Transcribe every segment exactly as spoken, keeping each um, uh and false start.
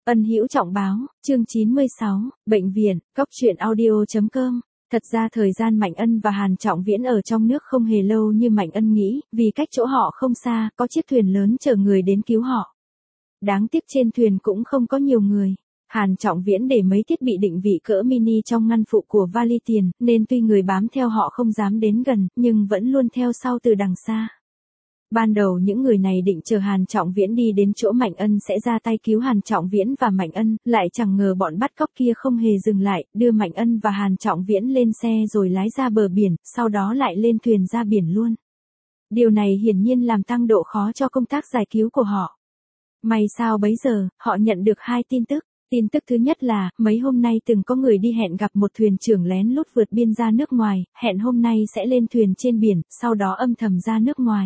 Ân Hữu Trọng báo, chương chín mươi sáu, bệnh viện, cóc truyện audio chấm com. Thật ra thời gian Mạnh Ân và Hàn Trọng Viễn ở trong nước không hề lâu như Mạnh Ân nghĩ, vì cách chỗ họ không xa, có chiếc thuyền lớn chở người đến cứu họ. Đáng tiếc trên thuyền cũng không có nhiều người. Hàn Trọng Viễn để mấy thiết bị định vị cỡ mini trong ngăn phụ của vali tiền, nên tuy người bám theo họ không dám đến gần, nhưng vẫn luôn theo sau từ đằng xa. Ban đầu những người này định chờ Hàn Trọng Viễn đi đến chỗ Mạnh Ân sẽ ra tay cứu Hàn Trọng Viễn và Mạnh Ân, lại chẳng ngờ bọn bắt cóc kia không hề dừng lại, đưa Mạnh Ân và Hàn Trọng Viễn lên xe rồi lái ra bờ biển, sau đó lại lên thuyền ra biển luôn. Điều này hiển nhiên làm tăng độ khó cho công tác giải cứu của họ. May sao bấy giờ, họ nhận được hai tin tức. Tin tức thứ nhất là, mấy hôm nay từng có người đi hẹn gặp một thuyền trưởng lén lút vượt biên ra nước ngoài, hẹn hôm nay sẽ lên thuyền trên biển, sau đó âm thầm ra nước ngoài.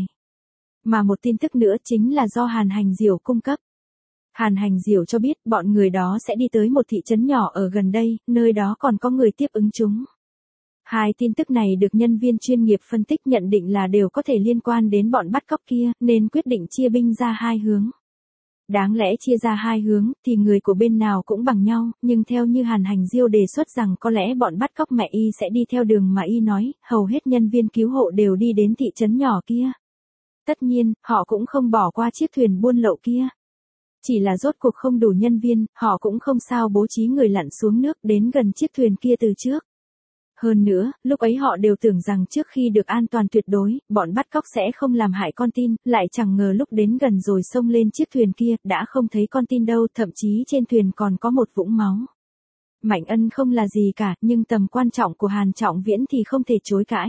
Mà một tin tức nữa chính là do Hàn Hành Diểu cung cấp. Hàn Hành Diểu cho biết bọn người đó sẽ đi tới một thị trấn nhỏ ở gần đây, nơi đó còn có người tiếp ứng chúng. Hai tin tức này được nhân viên chuyên nghiệp phân tích nhận định là đều có thể liên quan đến bọn bắt cóc kia, nên quyết định chia binh ra hai hướng. Đáng lẽ chia ra hai hướng, thì người của bên nào cũng bằng nhau, nhưng theo như Hàn Hành Diêu đề xuất rằng có lẽ bọn bắt cóc mẹ y sẽ đi theo đường mà y nói, hầu hết nhân viên cứu hộ đều đi đến thị trấn nhỏ kia. Tất nhiên, họ cũng không bỏ qua chiếc thuyền buôn lậu kia. Chỉ là rốt cuộc không đủ nhân viên, họ cũng không sao bố trí người lặn xuống nước đến gần chiếc thuyền kia từ trước. Hơn nữa, lúc ấy họ đều tưởng rằng trước khi được an toàn tuyệt đối, bọn bắt cóc sẽ không làm hại con tin, lại chẳng ngờ lúc đến gần rồi xông lên chiếc thuyền kia, đã không thấy con tin đâu, thậm chí trên thuyền còn có một vũng máu. Mạnh Ân không là gì cả, nhưng tầm quan trọng của Hàn Trọng Viễn thì không thể chối cãi.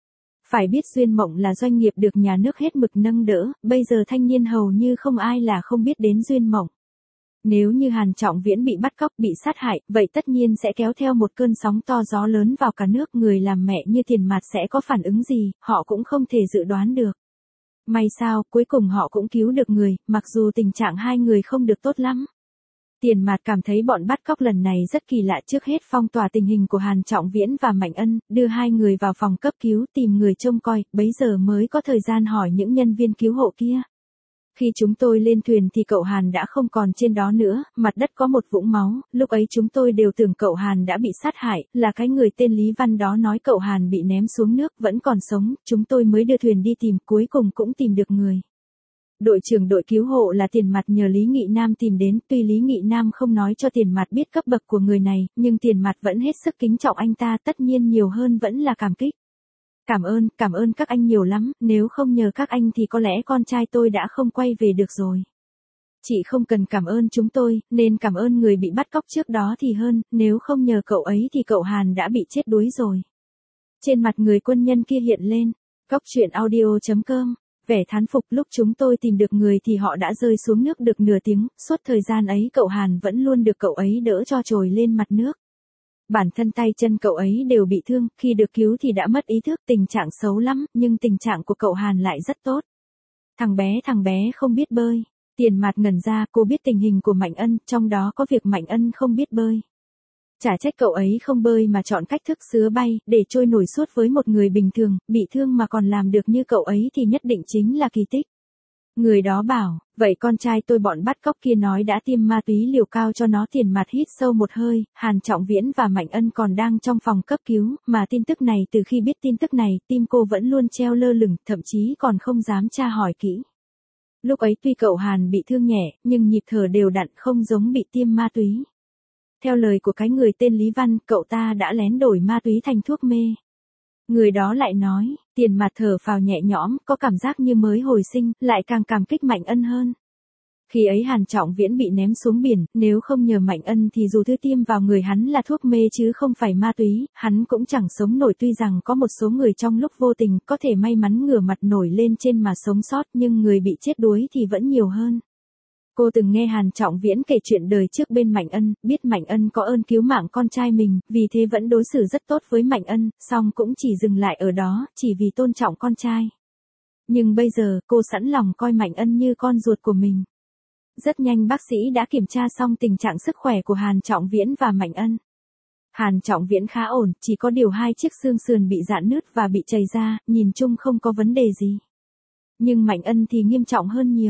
Phải biết Duyên Mộng là doanh nghiệp được nhà nước hết mực nâng đỡ, bây giờ thanh niên hầu như không ai là không biết đến Duyên Mộng. Nếu như Hàn Trọng Viễn bị bắt cóc, bị sát hại, vậy tất nhiên sẽ kéo theo một cơn sóng to gió lớn vào cả nước, người làm mẹ như Tiền Mạt sẽ có phản ứng gì, họ cũng không thể dự đoán được. May sao, cuối cùng họ cũng cứu được người, mặc dù tình trạng hai người không được tốt lắm. Tiền Mạt cảm thấy bọn bắt cóc lần này rất kỳ lạ, trước hết phong tỏa tình hình của Hàn Trọng Viễn và Mạnh Ân, đưa hai người vào phòng cấp cứu tìm người trông coi, bấy giờ mới có thời gian hỏi những nhân viên cứu hộ kia. Khi chúng tôi lên thuyền thì cậu Hàn đã không còn trên đó nữa, mặt đất có một vũng máu, lúc ấy chúng tôi đều tưởng cậu Hàn đã bị sát hại, là cái người tên Lý Văn đó nói cậu Hàn bị ném xuống nước vẫn còn sống, chúng tôi mới đưa thuyền đi tìm, cuối cùng cũng tìm được người. Đội trưởng đội cứu hộ là Tiền Mạt nhờ Lý Nghị Nam tìm đến, tuy Lý Nghị Nam không nói cho Tiền Mạt biết cấp bậc của người này, nhưng Tiền Mạt vẫn hết sức kính trọng anh ta, tất nhiên nhiều hơn vẫn là cảm kích. Cảm ơn, cảm ơn các anh nhiều lắm, nếu không nhờ các anh thì có lẽ con trai tôi đã không quay về được rồi. Chị không cần cảm ơn chúng tôi, nên cảm ơn người bị bắt cóc trước đó thì hơn, nếu không nhờ cậu ấy thì cậu Hàn đã bị chết đuối rồi. Trên mặt người quân nhân kia hiện lên, cóc truyện audio chấm com, vẻ thán phục. Lúc chúng tôi tìm được người thì họ đã rơi xuống nước được nửa tiếng, suốt thời gian ấy cậu Hàn vẫn luôn được cậu ấy đỡ cho trồi lên mặt nước. Bản thân tay chân cậu ấy đều bị thương, khi được cứu thì đã mất ý thức, tình trạng xấu lắm, nhưng tình trạng của cậu Hàn lại rất tốt. Thằng bé thằng bé không biết bơi. Tiền Mạt ngẩn ra, cô biết tình hình của Mạnh Ân, trong đó có việc Mạnh Ân không biết bơi. Chả trách cậu ấy không bơi mà chọn cách thức sứa bay, để trôi nổi suốt với một người bình thường, bị thương mà còn làm được như cậu ấy thì nhất định chính là kỳ tích. Người đó bảo, vậy con trai tôi bọn bắt cóc kia nói đã tiêm ma túy liều cao cho nó. Tiền Mạt hít sâu một hơi, Hàn Trọng Viễn và Mạnh Ân còn đang trong phòng cấp cứu, mà tin tức này từ khi biết tin tức này, tim cô vẫn luôn treo lơ lửng, thậm chí còn không dám tra hỏi kỹ. Lúc ấy tuy cậu Hàn bị thương nhẹ, nhưng nhịp thở đều đặn, không giống bị tiêm ma túy. Theo lời của cái người tên Lý Văn, cậu ta đã lén đổi ma túy thành thuốc mê. Người đó lại nói, Tiền Mạt thở phào nhẹ nhõm, có cảm giác như mới hồi sinh, lại càng cảm kích Mạnh Ân hơn. Khi ấy Hàn Trọng Viễn bị ném xuống biển, nếu không nhờ Mạnh Ân thì dù thứ tiêm vào người hắn là thuốc mê chứ không phải ma túy, hắn cũng chẳng sống nổi. Tuy rằng có một số người trong lúc vô tình có thể may mắn ngửa mặt nổi lên trên mà sống sót, nhưng người bị chết đuối thì vẫn nhiều hơn. Cô từng nghe Hàn Trọng Viễn kể chuyện đời trước bên Mạnh Ân, biết Mạnh Ân có ơn cứu mạng con trai mình, vì thế vẫn đối xử rất tốt với Mạnh Ân, song cũng chỉ dừng lại ở đó, chỉ vì tôn trọng con trai. Nhưng bây giờ, cô sẵn lòng coi Mạnh Ân như con ruột của mình. Rất nhanh bác sĩ đã kiểm tra xong tình trạng sức khỏe của Hàn Trọng Viễn và Mạnh Ân. Hàn Trọng Viễn khá ổn, chỉ có điều hai chiếc xương sườn bị rạn nứt và bị chảy ra, nhìn chung không có vấn đề gì. Nhưng Mạnh Ân thì nghiêm trọng hơn nhiều.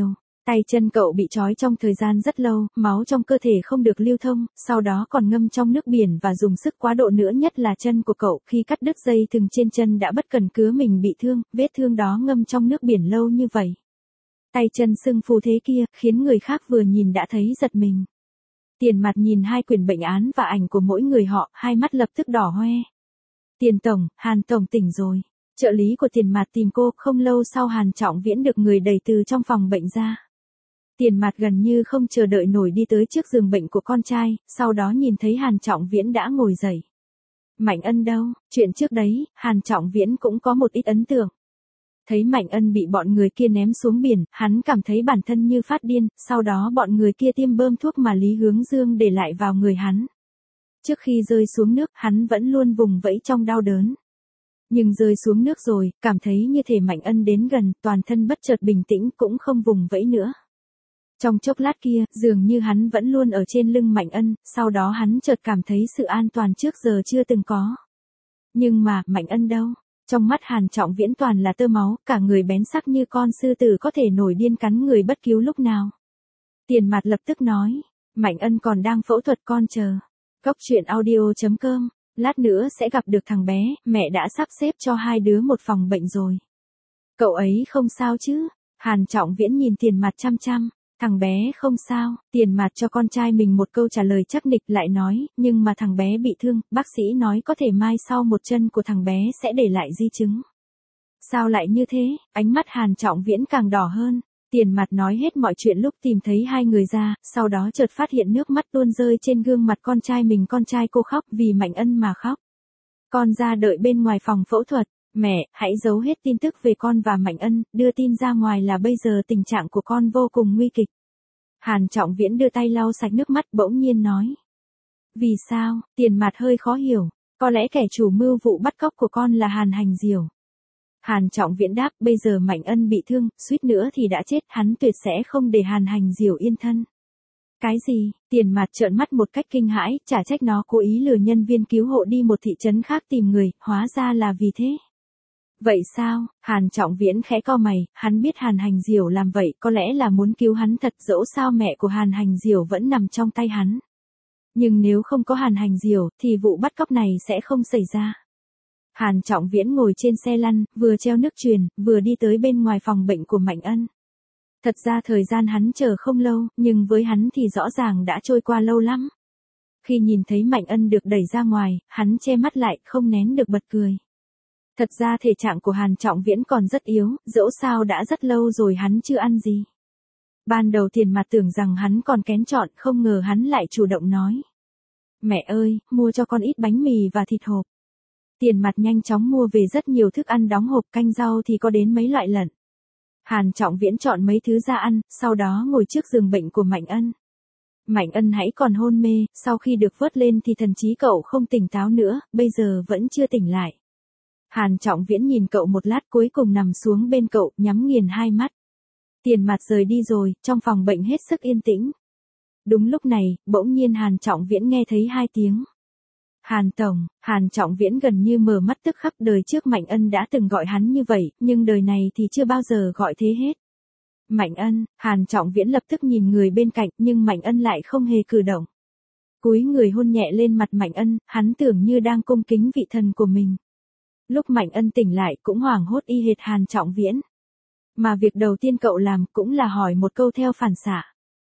Tay chân cậu bị trói trong thời gian rất lâu, máu trong cơ thể không được lưu thông, sau đó còn ngâm trong nước biển và dùng sức quá độ nữa, nhất là chân của cậu, khi cắt đứt dây thừng trên chân đã bất cần cứa mình bị thương, vết thương đó ngâm trong nước biển lâu như vậy. Tay chân sưng phù thế kia, khiến người khác vừa nhìn đã thấy giật mình. Tiền Mặt nhìn hai quyển bệnh án và ảnh của mỗi người họ, hai mắt lập tức đỏ hoe. Tiền Tổng, Hàn Tổng tỉnh rồi. Trợ lý của Tiền Mặt tìm cô, không lâu sau Hàn Trọng Viễn được người đẩy từ trong phòng bệnh ra. Tiền Mặt gần như không chờ đợi nổi đi tới trước giường bệnh của con trai, sau đó nhìn thấy Hàn Trọng Viễn đã ngồi dậy. Mạnh Ân đâu? Chuyện trước đấy, Hàn Trọng Viễn cũng có một ít ấn tượng. Thấy Mạnh Ân bị bọn người kia ném xuống biển, hắn cảm thấy bản thân như phát điên, sau đó bọn người kia tiêm bơm thuốc mà Lý Hướng Dương để lại vào người hắn. Trước khi rơi xuống nước, hắn vẫn luôn vùng vẫy trong đau đớn. Nhưng rơi xuống nước rồi, cảm thấy như thể Mạnh Ân đến gần, toàn thân bất chợt bình tĩnh cũng không vùng vẫy nữa. Trong chốc lát kia, dường như hắn vẫn luôn ở trên lưng Mạnh Ân, sau đó hắn chợt cảm thấy sự an toàn trước giờ chưa từng có. Nhưng mà, Mạnh Ân đâu? Trong mắt Hàn Trọng Viễn toàn là tơ máu, cả người bén sắc như con sư tử có thể nổi điên cắn người bất cứu lúc nào. Tiền Mặt lập tức nói, Mạnh Ân còn đang phẫu thuật, con chờ. Cốc truyện audio chấm com, lát nữa sẽ gặp được thằng bé, mẹ đã sắp xếp cho hai đứa một phòng bệnh rồi. Cậu ấy không sao chứ? Hàn Trọng Viễn nhìn Tiền Mặt chăm chăm. Thằng bé không sao. Tiền Mặt cho con trai mình một câu trả lời chắc nịch, lại nói, nhưng mà thằng bé bị thương, bác sĩ nói có thể mai sau một chân của thằng bé sẽ để lại di chứng. Sao lại như thế? Ánh mắt Hàn Trọng Viễn càng đỏ hơn. Tiền Mặt nói hết mọi chuyện lúc tìm thấy hai người ra, sau đó chợt phát hiện nước mắt tuôn rơi trên gương mặt con trai mình. Con trai cô khóc vì Mạnh Ân mà khóc. Con ra đợi bên ngoài phòng phẫu thuật. Mẹ, hãy giấu hết tin tức về con và Mạnh Ân, đưa tin ra ngoài là bây giờ tình trạng của con vô cùng nguy kịch. Hàn Trọng Viễn đưa tay lau sạch nước mắt, bỗng nhiên nói. Vì sao? Tiền Mặt hơi khó hiểu. Có lẽ kẻ chủ mưu vụ bắt cóc của con là Hàn Hành Diểu. Hàn Trọng Viễn đáp, bây giờ Mạnh Ân bị thương, suýt nữa thì đã chết, hắn tuyệt sẽ không để Hàn Hành Diểu yên thân. Cái gì? Tiền Mặt trợn mắt một cách kinh hãi, chả trách nó cố ý lừa nhân viên cứu hộ đi một thị trấn khác tìm người, hóa ra là vì thế. Vậy sao? Hàn Trọng Viễn khẽ cau mày, hắn biết Hàn Hành Diểu làm vậy có lẽ là muốn cứu hắn thật, dẫu sao mẹ của Hàn Hành Diểu vẫn nằm trong tay hắn. Nhưng nếu không có Hàn Hành Diểu, thì vụ bắt cóc này sẽ không xảy ra. Hàn Trọng Viễn ngồi trên xe lăn, vừa treo nước truyền, vừa đi tới bên ngoài phòng bệnh của Mạnh Ân. Thật ra thời gian hắn chờ không lâu, nhưng với hắn thì rõ ràng đã trôi qua lâu lắm. Khi nhìn thấy Mạnh Ân được đẩy ra ngoài, hắn che mắt lại, không nén được bật cười. Thật ra thể trạng của Hàn Trọng Viễn còn rất yếu, dẫu sao đã rất lâu rồi hắn chưa ăn gì. Ban đầu Tiền Mặt tưởng rằng hắn còn kén chọn, không ngờ hắn lại chủ động nói. Mẹ ơi, mua cho con ít bánh mì và thịt hộp. Tiền Mặt nhanh chóng mua về rất nhiều thức ăn đóng hộp, canh rau thì có đến mấy loại lận. Hàn Trọng Viễn chọn mấy thứ ra ăn, sau đó ngồi trước giường bệnh của Mạnh Ân. Mạnh Ân hãy còn hôn mê, sau khi được vớt lên thì thần trí cậu không tỉnh táo nữa, bây giờ vẫn chưa tỉnh lại. Hàn Trọng Viễn nhìn cậu một lát, cuối cùng nằm xuống bên cậu, nhắm nghiền hai mắt. Tiền Mặt rời đi rồi, trong phòng bệnh hết sức yên tĩnh. Đúng lúc này, bỗng nhiên Hàn Trọng Viễn nghe thấy hai tiếng. Hàn Tổng. Hàn Trọng Viễn gần như mở mắt, tức khắc đời trước Mạnh Ân đã từng gọi hắn như vậy, nhưng đời này thì chưa bao giờ gọi thế hết. Mạnh Ân. Hàn Trọng Viễn lập tức nhìn người bên cạnh, nhưng Mạnh Ân lại không hề cử động. Cúi người hôn nhẹ lên mặt Mạnh Ân, hắn tưởng như đang cung kính vị thần của mình. Lúc Mạnh Ân tỉnh lại cũng hoảng hốt y hệt Hàn Trọng Viễn. Mà việc đầu tiên cậu làm cũng là hỏi một câu theo phản xạ.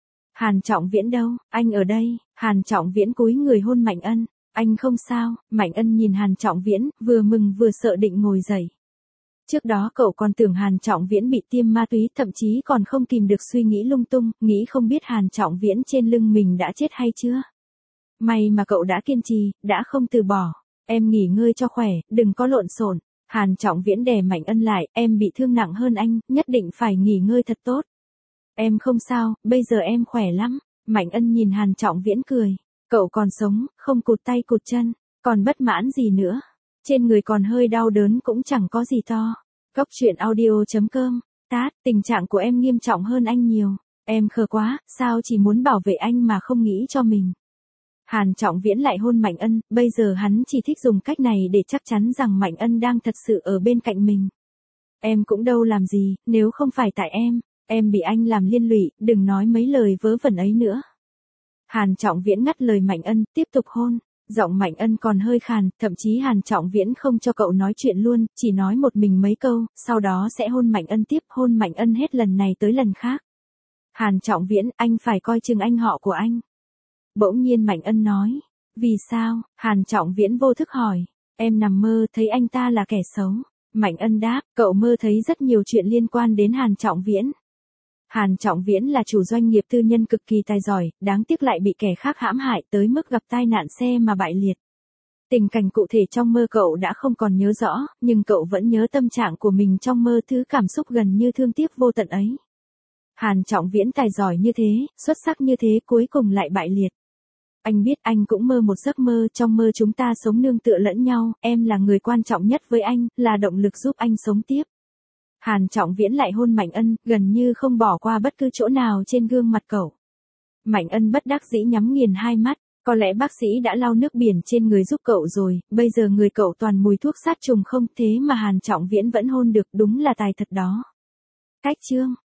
Hàn Trọng Viễn đâu? Anh ở đây. Hàn Trọng Viễn cúi người hôn Mạnh Ân. Anh không sao. Mạnh Ân nhìn Hàn Trọng Viễn, vừa mừng vừa sợ định ngồi dậy. Trước đó cậu còn tưởng Hàn Trọng Viễn bị tiêm ma túy, thậm chí còn không kìm được suy nghĩ lung tung, nghĩ không biết Hàn Trọng Viễn trên lưng mình đã chết hay chưa. May mà cậu đã kiên trì, đã không từ bỏ. Em nghỉ ngơi cho khỏe, đừng có lộn xộn. Hàn Trọng Viễn đè Mạnh Ân lại, em bị thương nặng hơn anh, nhất định phải nghỉ ngơi thật tốt. Em không sao, bây giờ em khỏe lắm. Mạnh Ân nhìn Hàn Trọng Viễn cười. Cậu còn sống, không cụt tay cụt chân, còn bất mãn gì nữa. Trên người còn hơi đau đớn cũng chẳng có gì to. Cốc truyện audio chấm com. Tát, tình trạng của em nghiêm trọng hơn anh nhiều. Em khờ quá, sao chỉ muốn bảo vệ anh mà không nghĩ cho mình. Hàn Trọng Viễn lại hôn Mạnh Ân, bây giờ hắn chỉ thích dùng cách này để chắc chắn rằng Mạnh Ân đang thật sự ở bên cạnh mình. Em cũng đâu làm gì, nếu không phải tại em, Em bị anh làm liên lụy, đừng nói mấy lời vớ vẩn ấy nữa. Hàn Trọng Viễn ngắt lời Mạnh Ân, tiếp tục hôn. Giọng Mạnh Ân còn hơi khàn, thậm chí Hàn Trọng Viễn không cho cậu nói chuyện luôn, chỉ nói một mình mấy câu, sau đó sẽ hôn Mạnh Ân tiếp, hôn Mạnh Ân hết lần này tới lần khác. Hàn Trọng Viễn, anh phải coi chừng anh họ của anh. Bỗng nhiên Mạnh Ân nói. Vì sao? Hàn Trọng Viễn vô thức hỏi. Em nằm mơ thấy anh ta là kẻ xấu. Mạnh Ân đáp, cậu mơ thấy rất nhiều chuyện liên quan đến Hàn Trọng Viễn. Hàn Trọng Viễn là chủ doanh nghiệp tư nhân cực kỳ tài giỏi, đáng tiếc lại bị kẻ khác hãm hại tới mức gặp tai nạn xe mà bại liệt. Tình cảnh cụ thể trong mơ cậu đã không còn nhớ rõ, nhưng cậu vẫn nhớ tâm trạng của mình trong mơ, thứ cảm xúc gần như thương tiếc vô tận ấy. Hàn Trọng Viễn tài giỏi như thế, xuất sắc như thế cuối cùng lại bại liệt. Anh biết anh cũng mơ một giấc mơ, trong mơ chúng ta sống nương tựa lẫn nhau, em là người quan trọng nhất với anh, là động lực giúp anh sống tiếp. Hàn Trọng Viễn lại hôn Mạnh Ân, gần như không bỏ qua bất cứ chỗ nào trên gương mặt cậu. Mạnh Ân bất đắc dĩ nhắm nghiền hai mắt, có lẽ bác sĩ đã lau nước biển trên người giúp cậu rồi, bây giờ người cậu toàn mùi thuốc sát trùng không, thế mà Hàn Trọng Viễn vẫn hôn được, đúng là tài thật đó. Cách chương